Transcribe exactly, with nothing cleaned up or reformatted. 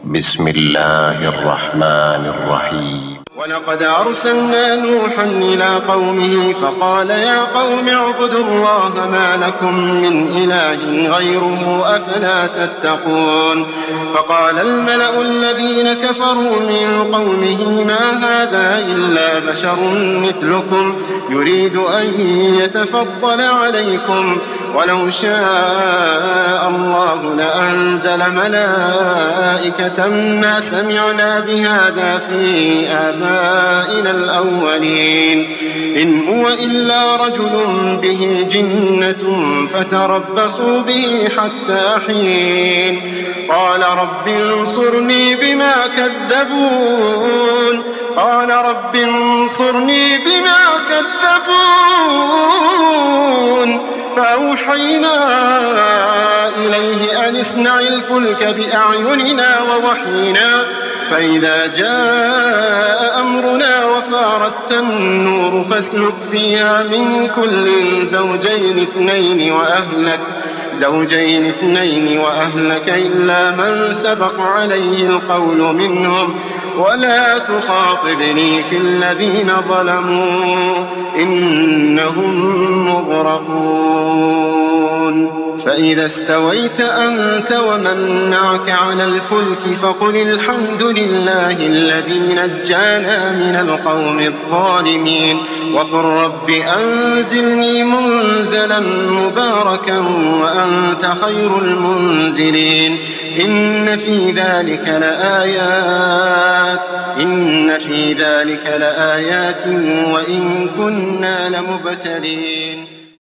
بسم الله الرحمن الرحيم. ولقد أرسلنا نوحا إلى قومه فقال يا قوم اعبدوا الله ما لكم من إله غيره أفلا تتقون. فقال الملأ الذين كفروا من قومه ما هذا إلا بشر مثلكم يريد أن يتفضل عليكم ولو شاء الله لأنزل ملائكة ما سمعنا بهذا في آبائنا الأولين إن هو إلا رجل به جنة فتربصوا به حتى حين. قال رب انصرني بما كذبون قال رب انصرني بما كذبون فأوحينا إليه أن اصنع الفلك بأعيننا ووحينا فإذا جاء أمرنا وفارت النور فاسلك فيها من كل زوجين اثنين وأهلك زوجين اثنين وأهلك إلا من سبق عليه القول منهم ولا تخاطبني في الذين ظلموا إنهم مغرقون. فإذا استويت أنت ومن معك على الفلك فقل الحمد لله الذي نجانا من القوم الظالمين وقل رب أنزلني منزلا مباركا وأنت خير المنزلين. إن في ذلك لآيات إن في ذلك لآيات وإن كنا لمبتلين.